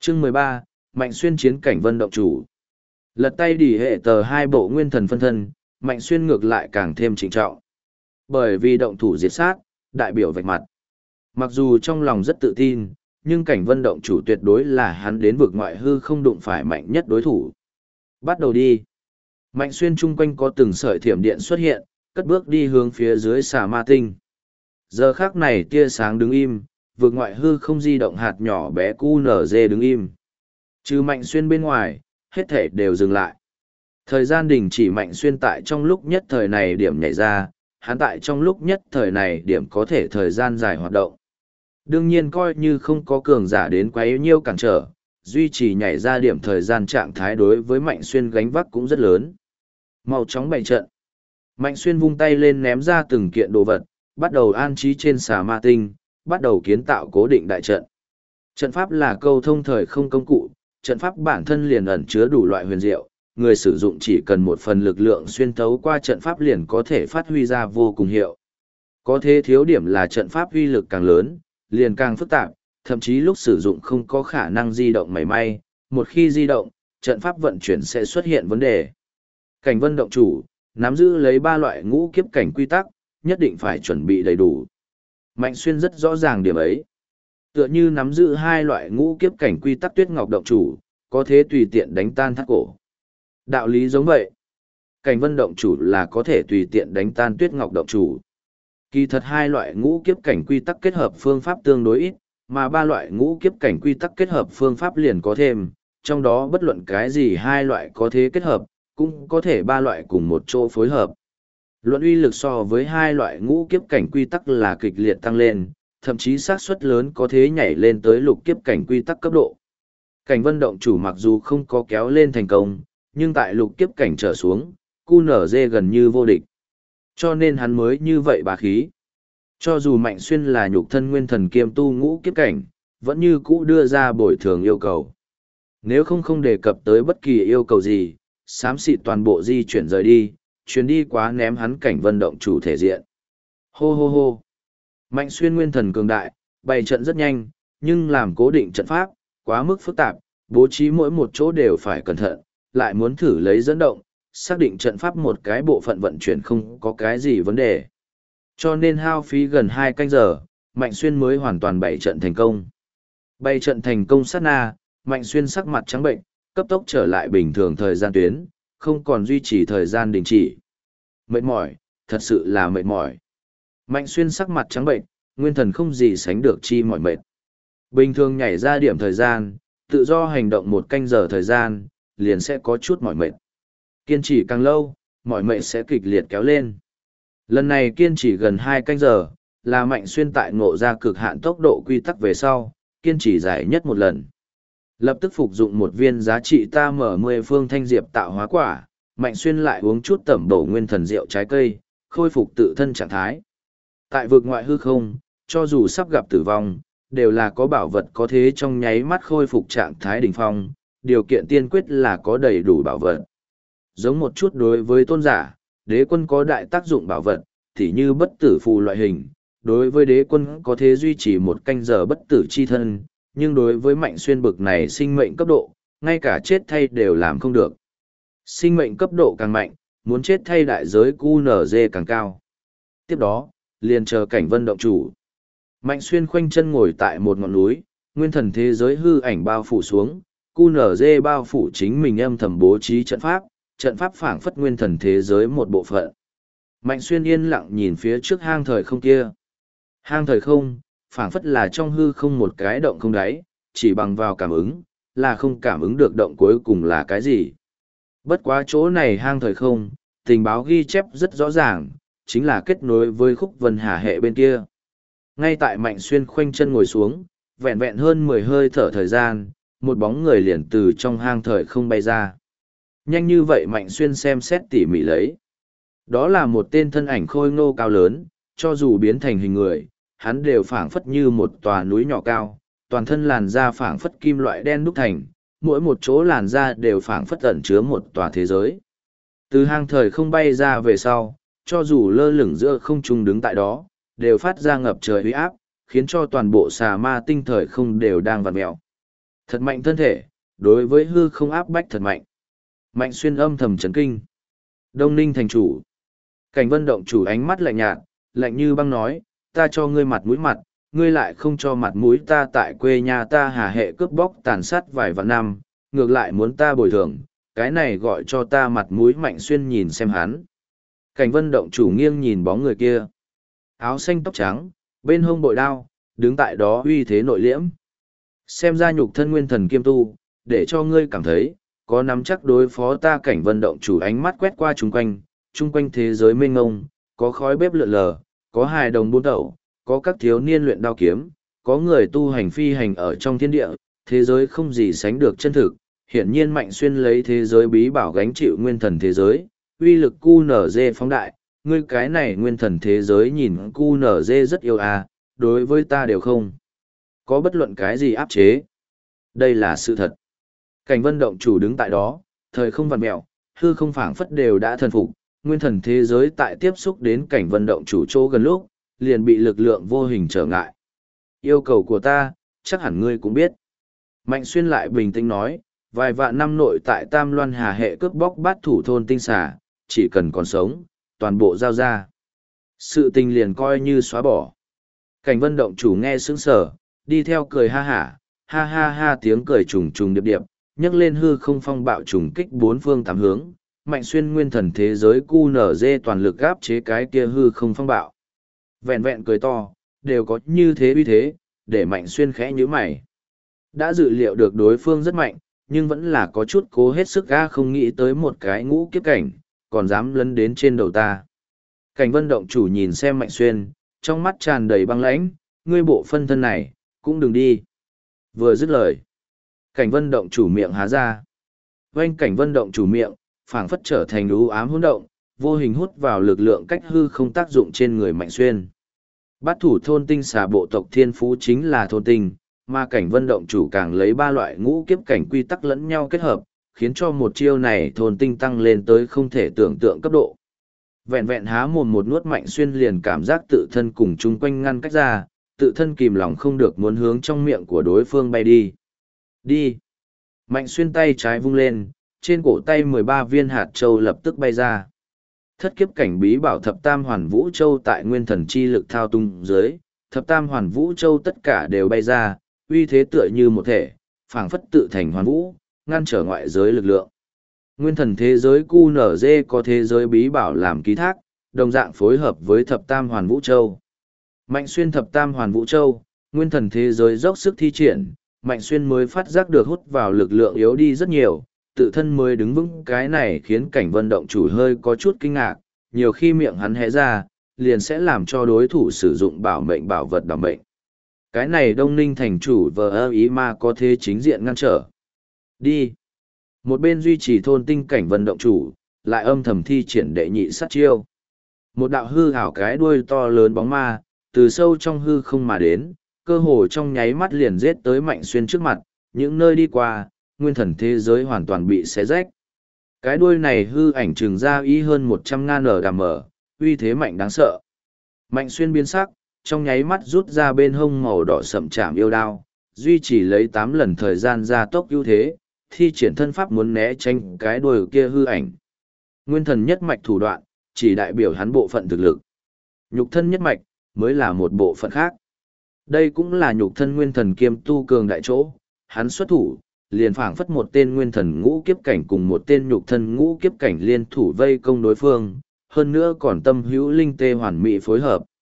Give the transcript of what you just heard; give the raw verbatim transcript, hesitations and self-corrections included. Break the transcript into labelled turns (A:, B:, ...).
A: Chương mười ba, Mạnh Xuyên chiến cảnh vân động chủ. Lật tay đỉ hệ tờ hai bộ nguyên thần phân thân, Mạnh Xuyên ngược lại càng thêm trịnh trọng. Bởi vì động thủ diệt sát, đại biểu vạch mặt. Mặc dù trong lòng rất tự tin, nhưng cảnh vân động chủ tuyệt đối là hắn đến vực ngoại hư không đụng phải mạnh nhất đối thủ. Bắt đầu đi. Mạnh Xuyên chung quanh có từng sợi thiểm điện xuất hiện, cất bước đi hướng phía dưới xà ma tinh. Giờ khác này tia sáng đứng im, vực ngoại hư không di động hạt nhỏ bé cu nở dê đứng im. Trừ Mạnh Xuyên bên ngoài, hết thể đều dừng lại. Thời gian đình chỉ Mạnh Xuyên tại trong lúc nhất thời này điểm nhảy ra, hắn tại trong lúc nhất thời này điểm có thể thời gian dài hoạt động. Đương nhiên coi như không có cường giả đến quấy nhiêu cản trở, duy trì nhảy ra điểm thời gian trạng thái đối với Mạnh Xuyên gánh vác cũng rất lớn. Mau chóng bày trận. Mạnh Xuyên vung tay lên ném ra từng kiện đồ vật, bắt đầu an trí trên xà ma tinh, bắt đầu kiến tạo cố định đại trận. Trận pháp là câu thông thời không công cụ, trận pháp bản thân liền ẩn chứa đủ loại huyền diệu, người sử dụng chỉ cần một phần lực lượng xuyên thấu qua trận pháp liền có thể phát huy ra vô cùng hiệu. Có thế thiếu điểm là trận pháp uy lực càng lớn, liền càng phức tạp, thậm chí lúc sử dụng không có khả năng di động mảy may, một khi di động, trận pháp vận chuyển sẽ xuất hiện vấn đề. Cảnh vân động chủ, nắm giữ lấy ba loại ngũ kiếp cảnh quy tắc, nhất định phải chuẩn bị đầy đủ. Mạnh Xuyên rất rõ ràng điểm ấy. Tựa như nắm giữ hai loại ngũ kiếp cảnh quy tắc Tuyết Ngọc động chủ, có thể tùy tiện đánh tan thác cổ. Đạo lý giống vậy. Cảnh vân động chủ là có thể tùy tiện đánh tan Tuyết Ngọc động chủ. Kỳ thật hai loại ngũ kiếp cảnh quy tắc kết hợp phương pháp tương đối ít, mà ba loại ngũ kiếp cảnh quy tắc kết hợp phương pháp liền có thêm, trong đó bất luận cái gì hai loại có thể kết hợp, cũng có thể ba loại cùng một chỗ phối hợp. Luận uy lực so với hai loại ngũ kiếp cảnh quy tắc là kịch liệt tăng lên, thậm chí xác suất lớn có thể nhảy lên tới lục kiếp cảnh quy tắc cấp độ. Cảnh vân động chủ mặc dù không có kéo lên thành công, nhưng tại lục kiếp cảnh trở xuống, cu nở dê gần như vô địch. Cho nên hắn mới như vậy bá khí. Cho dù Mạnh Xuyên là nhục thân nguyên thần kiêm tu ngũ kiếp cảnh, vẫn như cũ đưa ra bồi thường yêu cầu. Nếu không không đề cập tới bất kỳ yêu cầu gì, xám xịt toàn bộ di chuyển rời đi, chuyến đi quá ném hắn cảnh vân động chủ thể diện. Hô hô hô. Mạnh Xuyên nguyên thần cường đại, bày trận rất nhanh, nhưng làm cố định trận pháp, quá mức phức tạp, bố trí mỗi một chỗ đều phải cẩn thận, lại muốn thử lấy dẫn động, xác định trận pháp một cái bộ phận vận chuyển không có cái gì vấn đề. Cho nên hao phí gần hai canh giờ, Mạnh Xuyên mới hoàn toàn bày trận thành công. Bày trận thành công sát na, Mạnh Xuyên sắc mặt trắng bệnh, cấp tốc trở lại bình thường thời gian tuyến, không còn duy trì thời gian đình chỉ. Mệt mỏi, thật sự là mệt mỏi. Mạnh Xuyên sắc mặt trắng bệnh, nguyên thần không gì sánh được chi mỏi mệt. Bình thường nhảy ra điểm thời gian, tự do hành động một canh giờ thời gian, liền sẽ có chút mỏi mệt. Kiên trì càng lâu, mỏi mệt sẽ kịch liệt kéo lên. Lần này kiên trì gần hai canh giờ, là Mạnh Xuyên tại ngộ ra cực hạn tốc độ quy tắc về sau, kiên trì dài nhất một lần. Lập tức phục dụng một viên giá trị ta mở mười phương thanh diệp tạo hóa quả, Mạnh Xuyên lại uống chút tẩm bổ nguyên thần rượu trái cây, khôi phục tự thân trạng thái. Tại vực ngoại hư không, cho dù sắp gặp tử vong, đều là có bảo vật có thế trong nháy mắt khôi phục trạng thái đỉnh phong, điều kiện tiên quyết là có đầy đủ bảo vật. Giống một chút đối với tôn giả, đế quân có đại tác dụng bảo vật, thì như bất tử phù loại hình, đối với đế quân có thể duy trì một canh giờ bất tử chi thân, nhưng đối với Mạnh Xuyên bực này sinh mệnh cấp độ, ngay cả chết thay đều làm không được. Sinh mệnh cấp độ càng mạnh, muốn chết thay đại giới cu nở dê càng cao. Tiếp đó, liền chờ cảnh vân động chủ. Mạnh Xuyên khoanh chân ngồi tại một ngọn núi, nguyên thần thế giới hư ảnh bao phủ xuống, cu nở dê bao phủ chính mình âm thầm bố trí trận pháp, trận pháp phảng phất nguyên thần thế giới một bộ phận. Mạnh Xuyên yên lặng nhìn phía trước hang thời không kia. Hang thời không, phảng phất là trong hư không một cái động không đáy, chỉ bằng vào cảm ứng, là không cảm ứng được động cuối cùng là cái gì. Bất quá chỗ này hang thời không, tình báo ghi chép rất rõ ràng, chính là kết nối với khúc vân hà hệ bên kia. Ngay tại Mạnh Xuyên khoanh chân ngồi xuống, vẹn vẹn hơn mười hơi thở thời gian, một bóng người liền từ trong hang thời không bay ra. Nhanh như vậy Mạnh Xuyên xem xét tỉ mỉ lấy. Đó là một tên thân ảnh khôi ngô cao lớn, cho dù biến thành hình người, hắn đều phảng phất như một tòa núi nhỏ cao, toàn thân làn da phảng phất kim loại đen đúc thành, mỗi một chỗ làn da đều phảng phất ẩn chứa một tòa thế giới. Từ hang thời không bay ra về sau, cho dù lơ lửng giữa không trung đứng tại đó, đều phát ra ngập trời uy áp, khiến cho toàn bộ xà ma tinh thời không đều đang vặn mèo. Thật mạnh thân thể, đối với hư không áp bách thật mạnh. Mạnh Xuyên âm thầm chấn kinh. Đông Ninh thành chủ. Cảnh Vân động chủ ánh mắt lạnh nhạt, lạnh như băng nói, ta cho ngươi mặt mũi mặt, ngươi lại không cho mặt mũi ta tại quê nhà ta hà hệ cướp bóc tàn sát vài vạn năm, ngược lại muốn ta bồi thường, cái này gọi cho ta mặt mũi. Mạnh Xuyên nhìn xem hắn. Cảnh Vân động chủ nghiêng nhìn bóng người kia. Áo xanh tóc trắng, bên hông bội đao, đứng tại đó uy thế nội liễm. Xem ra nhục thân nguyên thần kiêm tu, để cho ngươi cảm thấy, có nắm chắc đối phó ta. Cảnh Vân động chủ ánh mắt quét qua chung quanh, chung quanh thế giới mênh ngông, có khói bếp lượn lờ, có hài đồng buôn tẩu, có các thiếu niên luyện đao kiếm, có người tu hành phi hành ở trong thiên địa, thế giới không gì sánh được chân thực. Hiển nhiên Mạnh Xuyên lấy thế giới bí bảo gánh chịu nguyên thần thế giới, uy lực cu nở dê phóng đại, ngươi cái này nguyên thần thế giới nhìn cu nở dê rất yêu à, đối với ta đều không có bất luận cái gì áp chế. Đây là sự thật. Cảnh Vân động chủ đứng tại đó, thời không vặn mẹo, hư không phảng phất đều đã thần phục, nguyên thần thế giới tại tiếp xúc đến Cảnh Vân động chủ chỗ gần lúc, liền bị lực lượng vô hình trở ngại. Yêu cầu của ta, chắc hẳn ngươi cũng biết. Mạnh Xuyên lại bình tĩnh nói, vài vạn năm nội tại Tam Loan Hà hệ cướp bóc bát thủ thôn tinh xà, chỉ cần còn sống, toàn bộ giao ra. Sự tình liền coi như xóa bỏ. Cảnh Vân động chủ nghe sững sờ, đi theo cười ha hả, ha ha ha tiếng cười trùng trùng điệp điệp, nhấc lên hư không phong bạo trùng kích bốn phương tám hướng. Mạnh Xuyên nguyên thần thế giới cu nở dê toàn lực gáp chế cái kia hư không phong bạo. Vẹn vẹn cười to, đều có như thế uy thế, để Mạnh Xuyên khẽ nhíu mày. Đã dự liệu được đối phương rất mạnh, nhưng vẫn là có chút cố hết sức ga, không nghĩ tới một cái ngũ kiếp cảnh, còn dám lấn đến trên đầu ta. Cảnh Vân động chủ nhìn xem Mạnh Xuyên, trong mắt tràn đầy băng lãnh, ngươi bộ phân thân này, cũng đừng đi. Vừa dứt lời, Cảnh Vân động chủ miệng há ra. Oanh Cảnh Vân động chủ miệng, phảng phất trở thành u ám hỗn động, vô hình hút vào lực lượng cách hư không tác dụng trên người Mạnh Xuyên. Bát thủ thôn tinh xà bộ tộc thiên phú chính là thôn tinh, mà Cảnh Vân động chủ càng lấy ba loại ngũ kiếp cảnh quy tắc lẫn nhau kết hợp, khiến cho một chiêu này thôn tinh tăng lên tới không thể tưởng tượng cấp độ. Vẹn vẹn há mồm một nuốt Mạnh Xuyên liền cảm giác tự thân cùng chung quanh ngăn cách ra, tự thân kìm lòng không được muốn hướng trong miệng của đối phương bay đi. Đi! Mạnh Xuyên tay trái vung lên, trên cổ tay mười ba viên hạt châu lập tức bay ra. Thất kiếp cảnh bí bảo thập tam hoàn vũ châu tại nguyên thần chi lực thao tung dưới, thập tam hoàn vũ châu tất cả đều bay ra, uy thế tựa như một thể, phảng phất tự thành hoàn vũ, ngăn trở ngoại giới lực lượng. Nguyên thần thế giới cu nở dê có thế giới bí bảo làm ký thác, đồng dạng phối hợp với thập tam hoàn vũ châu. Mạnh Xuyên thập tam hoàn vũ châu, nguyên thần thế giới dốc sức thi triển, Mạnh Xuyên mới phát giác được hút vào lực lượng yếu đi rất nhiều, tự thân mới đứng vững. Cái này khiến Cảnh Vân động chủ hơi có chút kinh ngạc, nhiều khi miệng hắn hé ra, liền sẽ làm cho đối thủ sử dụng bảo mệnh bảo vật đảm mệnh. Cái này Đông Ninh thành chủ vờ ơ ý mà có thế chính diện ngăn trở. Đi! Một bên duy trì thôn tinh Cảnh Vân động chủ, lại âm thầm thi triển đệ nhị sát chiêu. Một đạo hư hảo cái đuôi to lớn bóng ma, từ sâu trong hư không mà đến, cơ hồ trong nháy mắt liền giết tới Mạnh Xuyên trước mặt, những nơi đi qua, nguyên thần thế giới hoàn toàn bị xé rách. Cái đuôi này hư ảnh trừng ra y hơn một trăm ngàn ở đàm mở, uy thế mạnh đáng sợ. Mạnh Xuyên biến sắc, trong nháy mắt rút ra bên hông màu đỏ sậm chạm yêu đao, duy trì lấy tám lần thời gian gia tốc ưu thế, thi triển thân pháp muốn né tránh cái đuôi kia hư ảnh. Nguyên thần nhất mạch thủ đoạn, chỉ đại biểu hắn bộ phận thực lực. Nhục thân nhất mạch, mới là một bộ phận khác. Đây cũng là nhục thân nguyên thần kiêm tu cường đại chỗ, hắn xuất thủ, liền phảng phất một tên nguyên thần ngũ kiếp cảnh cùng một tên nhục thân ngũ kiếp cảnh liên thủ vây công đối phương, hơn nữa còn tâm hữu linh tê hoàn mỹ phối hợp.